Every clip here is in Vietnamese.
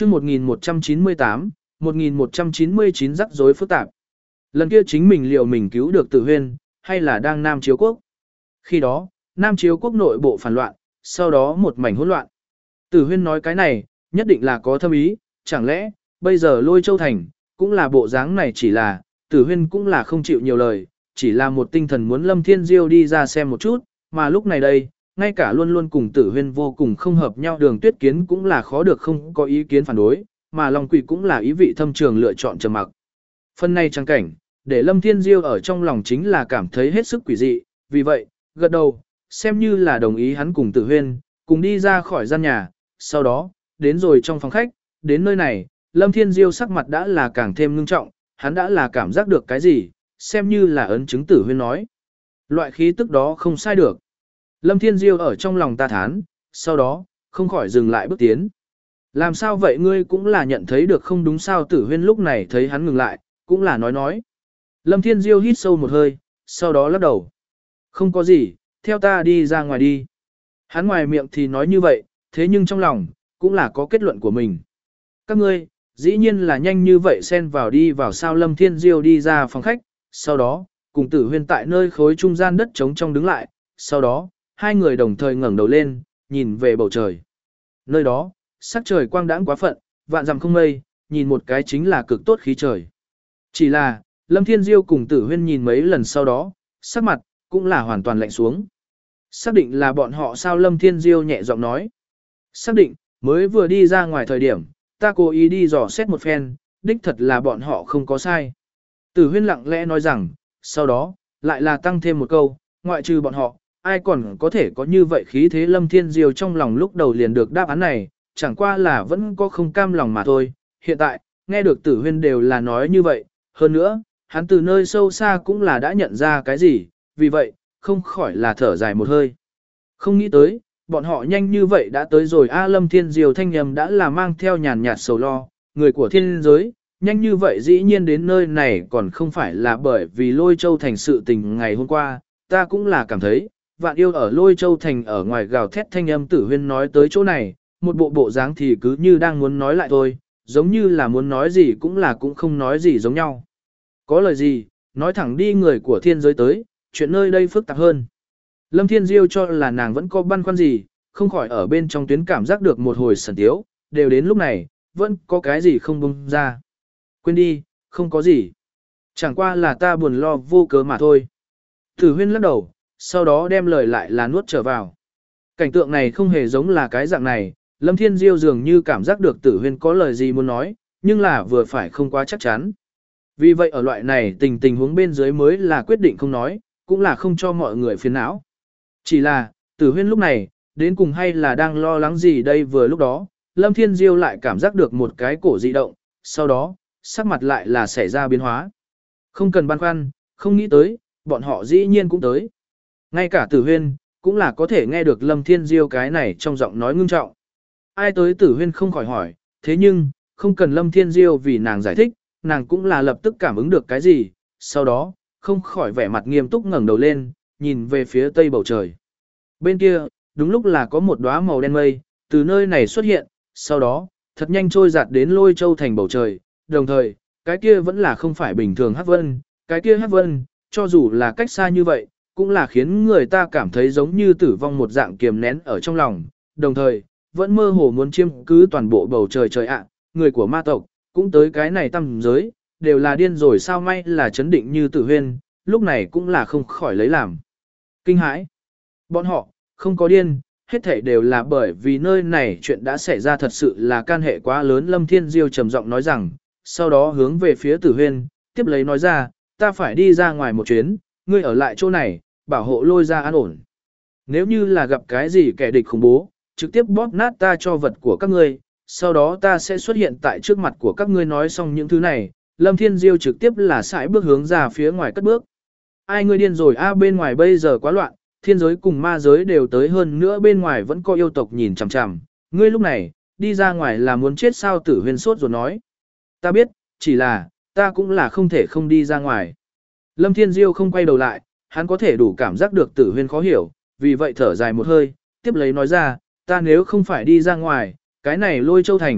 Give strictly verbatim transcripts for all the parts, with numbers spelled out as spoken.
chương một nghìn một trăm chín mươi tám, một nghìn một trăm chín mươi chín rắc rối phức tạp. Lần kia chính mình liệu mình cứu được Tử Huyên, hay là đang Nam Chiếu Quốc? Khi đó, Nam Chiếu Quốc nội bộ phản loạn, sau đó một mảnh hỗn loạn. Tử Huyên nói cái này, nhất định là có thâm ý, chẳng lẽ, bây giờ Lôi Châu Thành, cũng là bộ dáng này, chỉ là, Tử Huyên cũng là không chịu nhiều lời, chỉ là một tinh thần muốn Lâm Thiên Diêu đi ra xem một chút, mà lúc này đây, ngay cả luôn luôn cùng Tử Huyên vô cùng không hợp nhau Đường Tuyết Kiến cũng là khó được không có ý kiến phản đối, mà Long Quỷ cũng là ý vị thâm trường lựa chọn trầm mặc. Phần này trang cảnh, để Lâm Thiên Diêu ở trong lòng chính là cảm thấy hết sức quỷ dị, vì vậy, gật đầu, xem như là đồng ý hắn cùng Tử Huyên, cùng đi ra khỏi gian nhà, sau đó, đến rồi trong phòng khách, đến nơi này, Lâm Thiên Diêu sắc mặt đã là càng thêm ngưng trọng, hắn đã là cảm giác được cái gì, xem như là ấn chứng Tử Huyên nói. Loại khí tức đó không sai được. Lâm Thiên Diêu ở trong lòng ta thán, sau đó, không khỏi dừng lại bước tiến. Làm sao vậy ngươi cũng là nhận thấy được không đúng sao? Tử Huyên lúc này thấy hắn ngừng lại, cũng là nói nói. Lâm Thiên Diêu hít sâu một hơi, sau đó lắc đầu. Không có gì, theo ta đi ra ngoài đi. Hắn ngoài miệng thì nói như vậy, thế nhưng trong lòng, cũng là có kết luận của mình. Các ngươi, dĩ nhiên là nhanh như vậy xen vào đi vào sao? Lâm Thiên Diêu đi ra phòng khách, sau đó, cùng Tử Huyên tại nơi khối trung gian đất trống trong đứng lại, sau đó, hai người đồng thời ngẩng đầu lên, nhìn về bầu trời. Nơi đó, sắc trời quang đãng quá phận, vạn dặm không mây, nhìn một cái chính là cực tốt khí trời. Chỉ là, Lâm Thiên Diêu cùng Tử Huyên nhìn mấy lần sau đó, sắc mặt, cũng là hoàn toàn lạnh xuống. Xác định là bọn họ sao? Lâm Thiên Diêu nhẹ giọng nói. Xác định, mới vừa đi ra ngoài thời điểm, ta cố ý đi dò xét một phen, đích thật là bọn họ không có sai. Tử Huyên lặng lẽ nói rằng, sau đó, lại là tăng thêm một câu, ngoại trừ bọn họ, ai còn có thể có như vậy khí thế? Lâm Thiên Diêu trong lòng lúc đầu liền được đáp án này, chẳng qua là vẫn có không cam lòng mà thôi. Hiện tại, nghe được Tử Huyên đều là nói như vậy, hơn nữa, hắn từ nơi sâu xa cũng là đã nhận ra cái gì, vì vậy, không khỏi là thở dài một hơi. Không nghĩ tới, bọn họ nhanh như vậy đã tới rồi. A Lâm Thiên Diêu thanh nhầm đã là mang theo nhàn nhạt sầu lo, người của thiên giới, nhanh như vậy dĩ nhiên đến nơi này còn không phải là bởi vì Lôi Châu Thành sự tình ngày hôm qua, ta cũng là cảm thấy, vạn yêu ở Lôi Châu Thành ở ngoài gào thét thanh âm. Tử Huyên nói tới chỗ này, một bộ bộ dáng thì cứ như đang muốn nói lại thôi, giống như là muốn nói gì cũng là cũng không nói gì giống nhau. Có lời gì, nói thẳng đi, người của thiên giới tới, chuyện nơi đây phức tạp hơn. Lâm Thiên Diêu cho là nàng vẫn có băn khoăn gì, không khỏi ở bên trong tuyến cảm giác được một hồi sẩn tiếu, đều đến lúc này, vẫn có cái gì không bung ra. Quên đi, không có gì. Chẳng qua là ta buồn lo vô cớ mà thôi. Tử Huyên lắc đầu, sau đó đem lời lại là nuốt trở vào. Cảnh tượng này không hề giống là cái dạng này, Lâm Thiên Diêu dường như cảm giác được Tử Huyên có lời gì muốn nói, nhưng là vừa phải không quá chắc chắn. Vì vậy ở loại này tình tình huống bên dưới mới là quyết định không nói, cũng là không cho mọi người phiền não. Chỉ là, Tử Huyên lúc này, đến cùng hay là đang lo lắng gì đây? Vừa lúc đó, Lâm Thiên Diêu lại cảm giác được một cái cổ dị động, sau đó, sắc mặt lại là xảy ra biến hóa. Không cần băn khoăn, không nghĩ tới, bọn họ dĩ nhiên cũng tới. Ngay cả Tử Huyên, cũng là có thể nghe được Lâm Thiên Diêu cái này trong giọng nói ngưng trọng. Ai tới? Tử Huyên không khỏi hỏi, thế nhưng, không cần Lâm Thiên Diêu vì nàng giải thích, nàng cũng là lập tức cảm ứng được cái gì, sau đó, không khỏi vẻ mặt nghiêm túc ngẩng đầu lên, nhìn về phía tây bầu trời. Bên kia, đúng lúc là có một đóa màu đen mây, từ nơi này xuất hiện, sau đó, thật nhanh trôi giạt đến Lôi Châu Thành bầu trời, đồng thời, cái kia vẫn là không phải bình thường hắc vân, cái kia hắc vân, cho dù là cách xa như vậy, cũng là khiến người ta cảm thấy giống như tử vong một dạng kiềm nén ở trong lòng, đồng thời, vẫn mơ hồ muốn chiếm cứ toàn bộ bầu trời trời ạ, người của ma tộc, cũng tới cái này tăm giới, đều là điên rồi sao? May là chấn định như Tử Huyên, lúc này cũng là không khỏi lấy làm kinh hãi. Bọn họ, không có điên, hết thảy đều là bởi vì nơi này chuyện đã xảy ra thật sự là can hệ quá lớn. Lâm Thiên Diêu trầm giọng nói rằng, sau đó hướng về phía Tử Huyên, tiếp lấy nói ra, ta phải đi ra ngoài một chuyến, ngươi ở lại chỗ này, bảo hộ Lôi ra an ổn. Nếu như là gặp cái gì kẻ địch khủng bố, trực tiếp bóp nát ta cho vật của các ngươi, sau đó ta sẽ xuất hiện tại trước mặt của các ngươi. Nói xong những thứ này, Lâm Thiên Diêu trực tiếp là sải bước hướng ra phía ngoài cất bước. Ai ngươi điên rồi? A bên ngoài bây giờ quá loạn, thiên giới cùng ma giới đều tới, hơn nữa bên ngoài vẫn có yêu tộc nhìn chằm chằm. Ngươi lúc này, đi ra ngoài là muốn chết sao? Tử Huyên sốt rồi nói. Ta biết, chỉ là, ta cũng là không thể không đi ra ngoài. Lâm Thiên Diêu không quay đầu lại, hắn có thể đủ cảm giác được Tử Huyên khó hiểu, vì vậy thở dài một hơi, tiếp lấy nói ra, ta nếu không phải đi ra ngoài, cái này Lôi Châu Thành,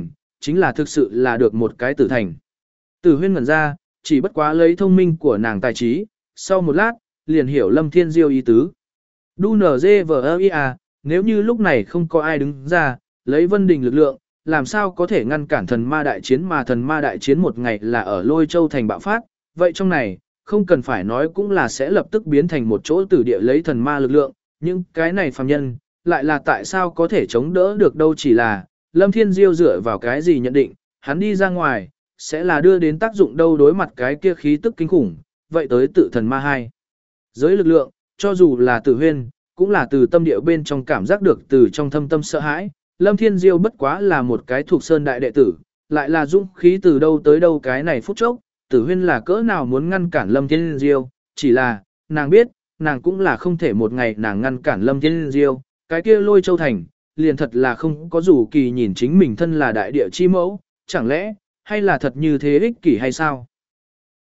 chính là thực sự là được một cái tử thành. Tử Huyên ngẩn ra, chỉ bất quá lấy thông minh của nàng tài trí, sau một lát, liền hiểu Lâm Thiên Diêu ý tứ. Đu nở dê vờ ia, nếu như lúc này không có ai đứng ra, lấy Vân Đình lực lượng, làm sao có thể ngăn cản thần ma đại chiến mà thần ma đại chiến một ngày là ở Lôi Châu thành bạo phát, vậy trong này, không cần phải nói cũng là sẽ lập tức biến thành một chỗ tử địa lấy thần ma lực lượng, nhưng cái này phàm nhân, lại là tại sao có thể chống đỡ được đâu chỉ là, Lâm Thiên Diêu dựa vào cái gì nhận định, hắn đi ra ngoài, sẽ là đưa đến tác dụng đâu đối mặt cái kia khí tức kinh khủng, vậy tới tự thần ma hai. Giới lực lượng, cho dù là Tử Huyên, cũng là từ tâm địa bên trong cảm giác được từ trong thâm tâm sợ hãi, Lâm Thiên Diêu bất quá là một cái thuộc sơn đại đệ tử, lại là dũng khí từ đâu tới đâu cái này phút chốc, Tử Huyên là cỡ nào muốn ngăn cản Lâm Thiên Diêu, chỉ là, nàng biết, nàng cũng là không thể một ngày nàng ngăn cản Lâm Thiên Diêu, cái kia Lôi Châu thành, liền thật là không có dù kỳ nhìn chính mình thân là đại địa chi mẫu, chẳng lẽ, hay là thật như thế ích kỷ hay sao?